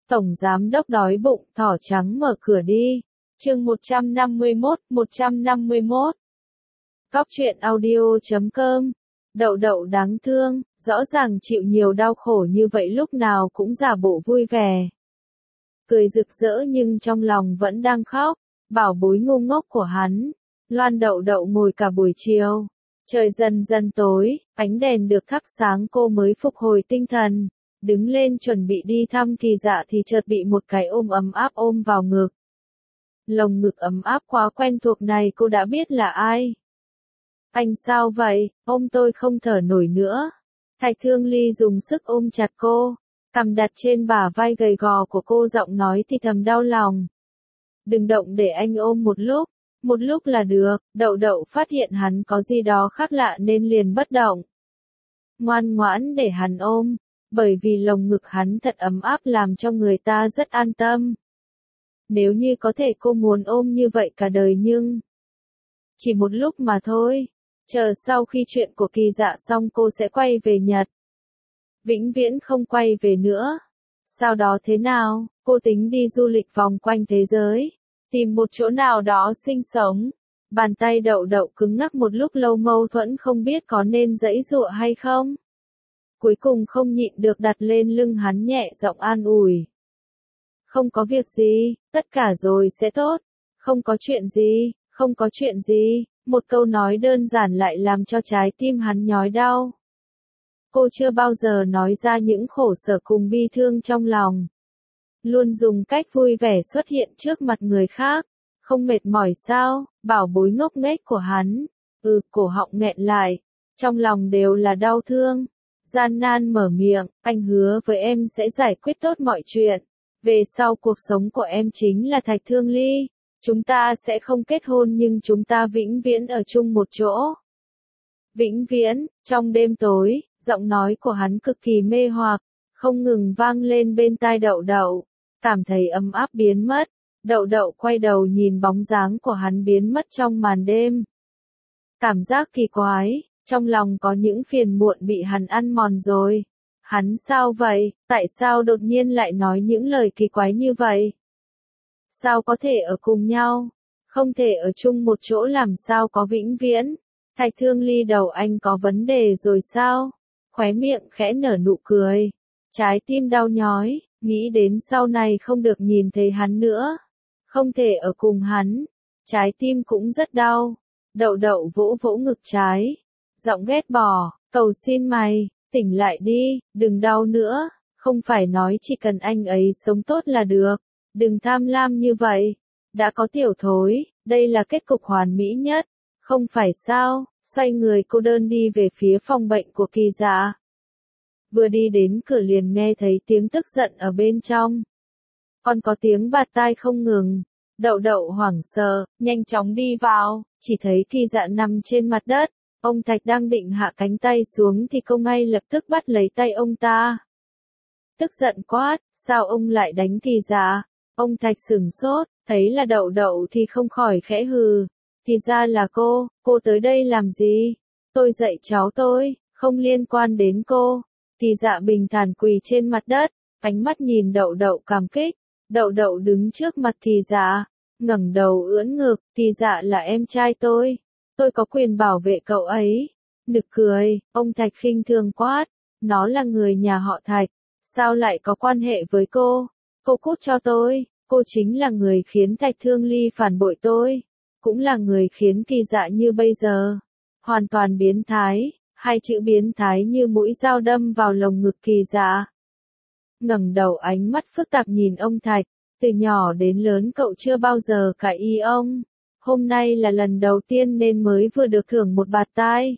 Tổng giám đốc đói bụng, thỏ trắng mở cửa đi. Chương 151. Cóc truyện audio.com. Đậu đậu đáng thương, rõ ràng chịu nhiều đau khổ như vậy lúc nào cũng giả bộ vui vẻ. Cười rực rỡ nhưng trong lòng vẫn đang khóc, bảo bối ngu ngốc của hắn. Loan đậu đậu ngồi cả buổi chiều. Trời dần dần tối, ánh đèn được thắp sáng cô mới phục hồi tinh thần. Đứng lên chuẩn bị đi thăm Kỳ Dạ thì chợt bị một cái ôm ấm áp ôm vào ngực. Lồng ngực ấm áp quá quen thuộc này cô đã biết là ai. Anh sao vậy, ôm tôi không thở nổi nữa. Thạch Thương Ly dùng sức ôm chặt cô, cằm đặt trên bả vai gầy gò của cô, giọng nói thì thầm đau lòng. Đừng động, để anh ôm một lúc là được. Đậu đậu phát hiện hắn có gì đó khác lạ nên liền bất động. Ngoan ngoãn để hắn ôm, bởi vì lồng ngực hắn thật ấm áp làm cho người ta rất an tâm. Nếu như có thể cô muốn ôm như vậy cả đời, nhưng chỉ một lúc mà thôi. Chờ sau khi chuyện của Kỳ Dạ xong cô sẽ quay về Nhật. Vĩnh viễn không quay về nữa. Sau đó thế nào, cô tính đi du lịch vòng quanh thế giới, tìm một chỗ nào đó sinh sống. Bàn tay đậu đậu cứng ngắc một lúc lâu, mâu thuẫn không biết có nên giãy giụa hay không. Cuối cùng không nhịn được đặt lên lưng hắn, nhẹ giọng an ủi. Không có việc gì, tất cả rồi sẽ tốt. Không có chuyện gì. Một câu nói đơn giản lại làm cho trái tim hắn nhói đau. Cô chưa bao giờ nói ra những khổ sở cùng bi thương trong lòng. Luôn dùng cách vui vẻ xuất hiện trước mặt người khác. Không mệt mỏi sao, bảo bối ngốc nghếch của hắn. Cổ họng nghẹn lại. Trong lòng đều là đau thương. Gian nan mở miệng, anh hứa với em sẽ giải quyết tốt mọi chuyện. Về sau cuộc sống của em chính là Thạch Thương Ly. Chúng ta sẽ không kết hôn nhưng chúng ta vĩnh viễn ở chung một chỗ. Vĩnh viễn. Trong đêm tối, giọng nói của hắn cực kỳ mê hoặc, không ngừng vang lên bên tai đậu đậu. Cảm thấy ấm áp biến mất. Đậu đậu quay đầu nhìn bóng dáng của hắn biến mất trong màn đêm. Cảm giác kỳ quái. Trong lòng có những phiền muộn bị hắn ăn mòn rồi. Hắn sao vậy, tại sao đột nhiên lại nói những lời kỳ quái như vậy? Sao có thể ở cùng nhau? Không thể ở chung một chỗ, làm sao có vĩnh viễn? Thạch Thương Ly, đầu anh có vấn đề rồi sao? Khóe miệng khẽ nở nụ cười. Trái tim đau nhói, nghĩ đến sau này không được nhìn thấy hắn nữa. Không thể ở cùng hắn. Trái tim cũng rất đau. Đậu đậu vỗ vỗ ngực trái. Giọng ghét bỏ, cầu xin mày, tỉnh lại đi, đừng đau nữa, không phải nói chỉ cần anh ấy sống tốt là được, đừng tham lam như vậy, đã có tiểu thối, đây là kết cục hoàn mỹ nhất, không phải sao? Xoay người cô đơn đi về phía phòng bệnh của Kỳ Dạ. Vừa đi đến cửa liền nghe thấy tiếng tức giận ở bên trong, còn có tiếng bạt tai không ngừng. Đậu đậu hoảng sợ, nhanh chóng đi vào, chỉ thấy Kỳ Dạ nằm trên mặt đất. Ông Thạch đang định hạ cánh tay xuống thì cô ngay lập tức bắt lấy tay ông ta. Tức giận quát, sao ông lại đánh Kỳ Dạ? Ông Thạch sửng sốt, thấy là đậu đậu thì không khỏi khẽ hừ. Thì ra là cô tới đây làm gì? Tôi dạy cháu tôi, không liên quan đến cô. Kỳ Dạ bình thản quỳ trên mặt đất, ánh mắt nhìn đậu đậu cảm kích. Đậu đậu đứng trước mặt Kỳ Dạ, ngẩng đầu ưỡn ngực, Kỳ Dạ là em trai tôi có quyền bảo vệ cậu ấy. Nực cười, ông Thạch khinh thường quát, nó là người nhà họ Thạch, sao lại có quan hệ với cô? Cô cút cho tôi, cô chính là người khiến Thạch Thương Ly phản bội tôi, cũng là người khiến Kỳ Dạ như bây giờ. Hoàn toàn biến thái, hai chữ biến thái như mũi dao đâm vào lồng ngực Kỳ Dạ. Ngẩng đầu ánh mắt phức tạp nhìn ông Thạch, từ nhỏ đến lớn cậu chưa bao giờ cãi y ông. Hôm nay là lần đầu tiên nên mới vừa được thưởng một bạt tai.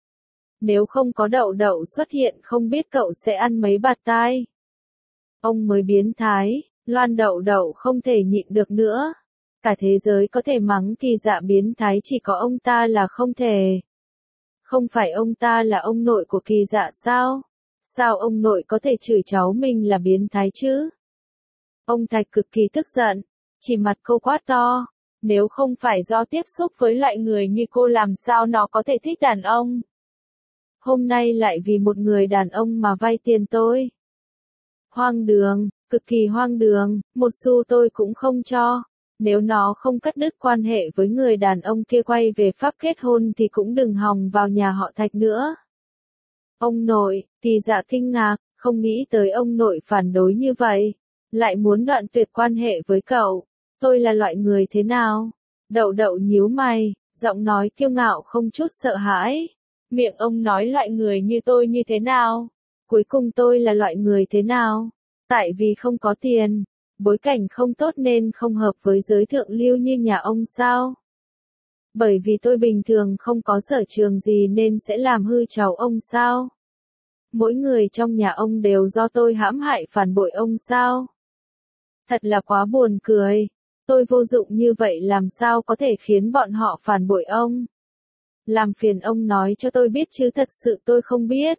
Nếu không có đậu đậu xuất hiện không biết cậu sẽ ăn mấy bạt tai. Ông mới biến thái, Loan đậu đậu không thể nhịn được nữa. Cả thế giới có thể mắng Kỳ Dạ biến thái, chỉ có ông ta là không thể. Không phải ông ta là ông nội của Kỳ Dạ sao? Sao ông nội có thể chửi cháu mình là biến thái chứ? Ông Thạch cực kỳ tức giận, chỉ mặt cô quát to. Nếu không phải do tiếp xúc với loại người như cô làm sao nó có thể thích đàn ông? Hôm nay lại vì một người đàn ông mà vay tiền tôi. Hoang đường, Cực kỳ hoang đường, một xu tôi cũng không cho. Nếu nó không cắt đứt quan hệ với người đàn ông kia quay về pháp kết hôn thì cũng đừng hòng vào nhà họ Thạch nữa. Ông nội, Kỳ Dạ kinh ngạc, không nghĩ tới ông nội phản đối như vậy. Lại muốn đoạn tuyệt quan hệ với cậu. Tôi là loại người thế nào? Đậu đậu nhíu mày, giọng nói kiêu ngạo không chút sợ hãi. Miệng ông nói loại người như tôi như thế nào? Cuối cùng tôi là loại người thế nào? Tại vì không có tiền, bối cảnh không tốt nên không hợp với giới thượng lưu như nhà ông sao? Bởi vì tôi bình thường không có sở trường gì nên sẽ làm hư cháu ông sao? Mỗi người trong nhà ông đều do tôi hãm hại phản bội ông sao? Thật là quá buồn cười. Tôi vô dụng như vậy làm sao có thể khiến bọn họ phản bội ông? Làm phiền ông nói cho tôi biết chứ thật sự tôi không biết.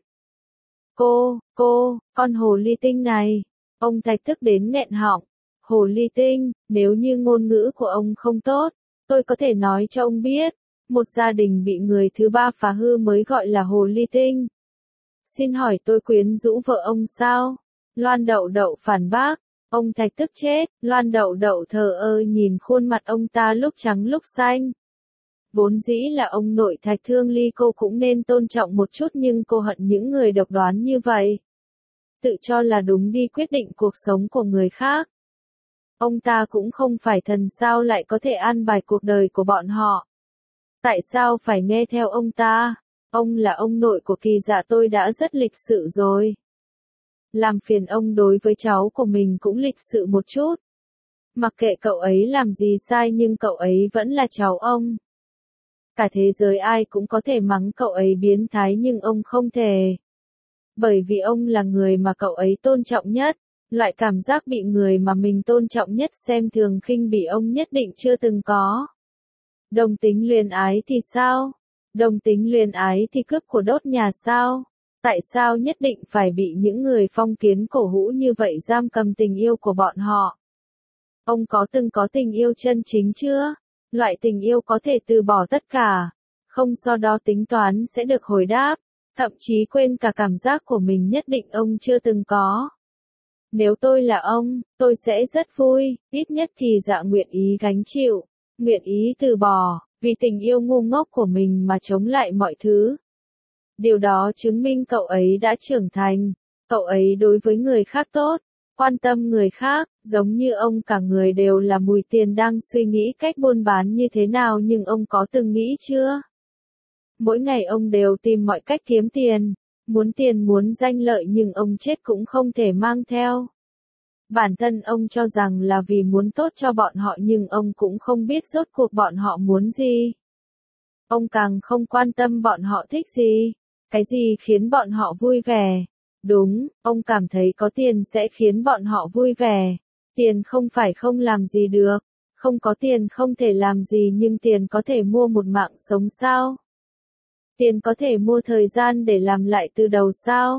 Con hồ ly tinh này. Ông Thạch tức đến nghẹn họng. Hồ ly tinh, nếu như ngôn ngữ của ông không tốt, tôi có thể nói cho ông biết. Một gia đình bị người thứ ba phá hư mới gọi là hồ ly tinh. Xin hỏi tôi quyến rũ vợ ông sao? Loan Đậu Đậu phản bác. Ông Thạch tức chết, Loan Đậu Đậu thờ ơ nhìn khuôn mặt ông ta lúc trắng lúc xanh. Vốn dĩ là ông nội Thạch Thương Ly cô cũng nên tôn trọng một chút nhưng cô hận những người độc đoán như vậy. Tự cho là đúng đi quyết định cuộc sống của người khác. Ông ta cũng không phải thần sao lại có thể an bài cuộc đời của bọn họ. Tại sao phải nghe theo ông ta? Ông là ông nội của Kỳ Dạ tôi đã rất lịch sự rồi. Làm phiền ông đối với cháu của mình cũng lịch sự một chút. Mặc kệ cậu ấy làm gì sai nhưng cậu ấy vẫn là cháu ông. Cả thế giới ai cũng có thể mắng cậu ấy biến thái nhưng ông không thể. Bởi vì ông là người mà cậu ấy tôn trọng nhất. Loại cảm giác bị người mà mình tôn trọng nhất xem thường khinh bỉ ông nhất định chưa từng có. Đồng tính luyến ái thì sao? Đồng tính luyến ái thì cướp của đốt nhà sao? Tại sao nhất định phải bị những người phong kiến cổ hủ như vậy giam cầm tình yêu của bọn họ? Ông có từng có tình yêu chân chính chưa? Loại tình yêu có thể từ bỏ tất cả, không sau đó tính toán sẽ được hồi đáp, thậm chí quên cả cảm giác của mình nhất định ông chưa từng có. Nếu tôi là ông, tôi sẽ rất vui, ít nhất thì Dạ nguyện ý gánh chịu, nguyện ý từ bỏ, vì tình yêu ngu ngốc của mình mà chống lại mọi thứ. Điều đó chứng minh cậu ấy đã trưởng thành, cậu ấy đối với người khác tốt, quan tâm người khác, giống như ông cả người đều là mùi tiền đang suy nghĩ cách buôn bán như thế nào nhưng ông có từng nghĩ chưa? Mỗi ngày ông đều tìm mọi cách kiếm tiền muốn danh lợi nhưng ông chết cũng không thể mang theo. Bản thân ông cho rằng là vì muốn tốt cho bọn họ nhưng ông cũng không biết rốt cuộc bọn họ muốn gì. Ông càng không quan tâm bọn họ thích gì, cái gì khiến bọn họ vui vẻ. Đúng, ông cảm thấy có tiền sẽ khiến bọn họ vui vẻ. Tiền không phải không làm gì được. Không có tiền không thể làm gì nhưng tiền có thể mua một mạng sống sao? Tiền có thể mua thời gian để làm lại từ đầu sao?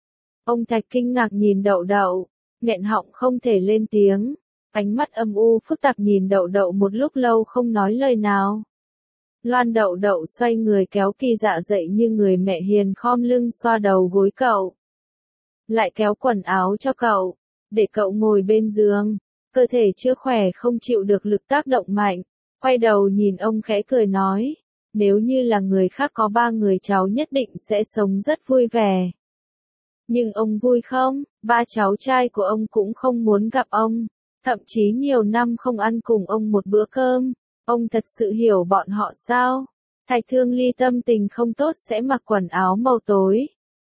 Ông Thạch kinh ngạc nhìn Đậu Đậu, nghẹn họng không thể lên tiếng. Ánh mắt âm u phức tạp nhìn Đậu Đậu một lúc lâu không nói lời nào. Loan Đậu Đậu xoay người kéo Kỳ Dạ dậy như người mẹ hiền khom lưng xoa đầu gối cậu. Lại kéo quần áo cho cậu, để cậu ngồi bên giường, cơ thể chưa khỏe không chịu được lực tác động mạnh, quay đầu nhìn ông khẽ cười nói, nếu như là người khác có 3 người cháu nhất định sẽ sống rất vui vẻ. Nhưng ông vui không? 3 cháu trai của ông cũng không muốn gặp ông, thậm chí nhiều năm không ăn cùng ông một bữa cơm, ông thật sự hiểu bọn họ sao? Thạch Thương Ly tâm tình không tốt sẽ mặc quần áo màu tối.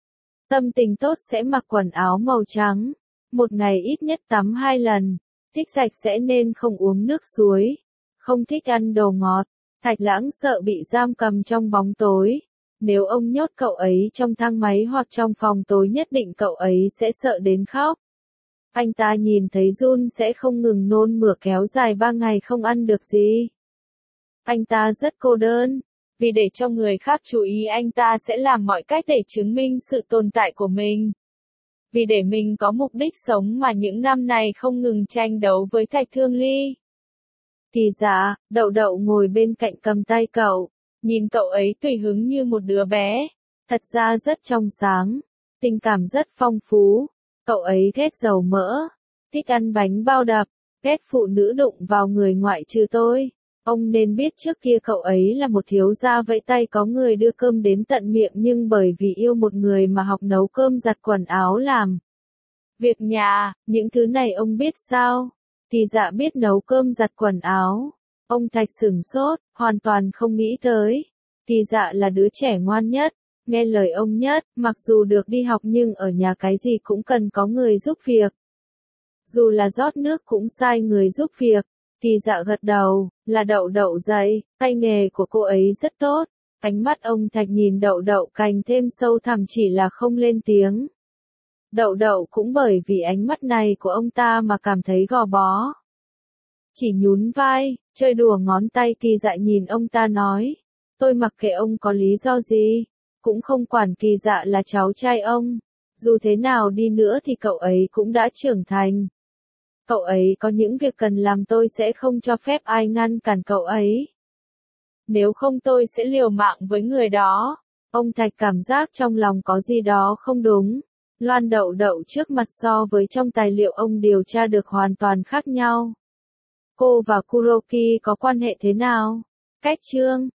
Tâm tình tốt sẽ mặc quần áo màu trắng. Một ngày ít nhất tắm 2 lần. Thích sạch sẽ nên không uống nước suối. Không thích ăn đồ ngọt. Thạch Lãng sợ bị giam cầm trong bóng tối. Nếu ông nhốt cậu ấy trong thang máy hoặc trong phòng tối nhất định cậu ấy sẽ sợ đến khóc. Anh ta nhìn thấy run sẽ không ngừng nôn mửa kéo dài 3 ngày không ăn được gì. Anh ta rất cô đơn. Vì để cho người khác chú ý anh ta sẽ làm mọi cách để chứng minh sự tồn tại của mình. Vì để mình có mục đích sống mà những năm này không ngừng tranh đấu với Thạch Thương Ly. Kỳ Dạ, Đậu Đậu ngồi bên cạnh cầm tay cậu, nhìn cậu ấy tùy hứng như một đứa bé, thật ra rất trong sáng, tình cảm rất phong phú, cậu ấy ghét dầu mỡ, thích ăn bánh bao đập, ghét phụ nữ đụng vào người ngoại trừ tôi. Ông nên biết trước kia cậu ấy là một thiếu gia vẫy tay có người đưa cơm đến tận miệng nhưng bởi vì yêu một người mà học nấu cơm giặt quần áo làm việc nhà, những thứ này ông biết sao? Thì dạ biết nấu cơm giặt quần áo. Ông Thạch sửng sốt, hoàn toàn không nghĩ tới. Thì dạ là đứa trẻ ngoan nhất, nghe lời ông nhất, mặc dù được đi học nhưng ở nhà cái gì cũng cần có người giúp việc. Dù là rót nước cũng sai người giúp việc. Thì dạ gật đầu, là Đậu Đậu dạy, tay nghề của cô ấy rất tốt. Ánh mắt ông Thạch nhìn Đậu Đậu càng thêm sâu thẳm chỉ là không lên tiếng. Đậu Đậu cũng bởi vì ánh mắt này của ông ta mà cảm thấy gò bó. Chỉ nhún vai, chơi đùa ngón tay Kỳ Dạ nhìn ông ta nói. Tôi mặc kệ ông có lý do gì, cũng không quản Kỳ Dạ là cháu trai ông. Dù thế nào đi nữa thì cậu ấy cũng đã trưởng thành. Cậu ấy có những việc cần làm tôi sẽ không cho phép ai ngăn cản cậu ấy. Nếu không tôi sẽ liều mạng với người đó. Ông Thạch cảm giác trong lòng có gì đó không đúng. Loan Đậu Đậu trước mặt so với trong tài liệu ông điều tra được hoàn toàn khác nhau. Cô và Kuroki có quan hệ thế nào? Cách chương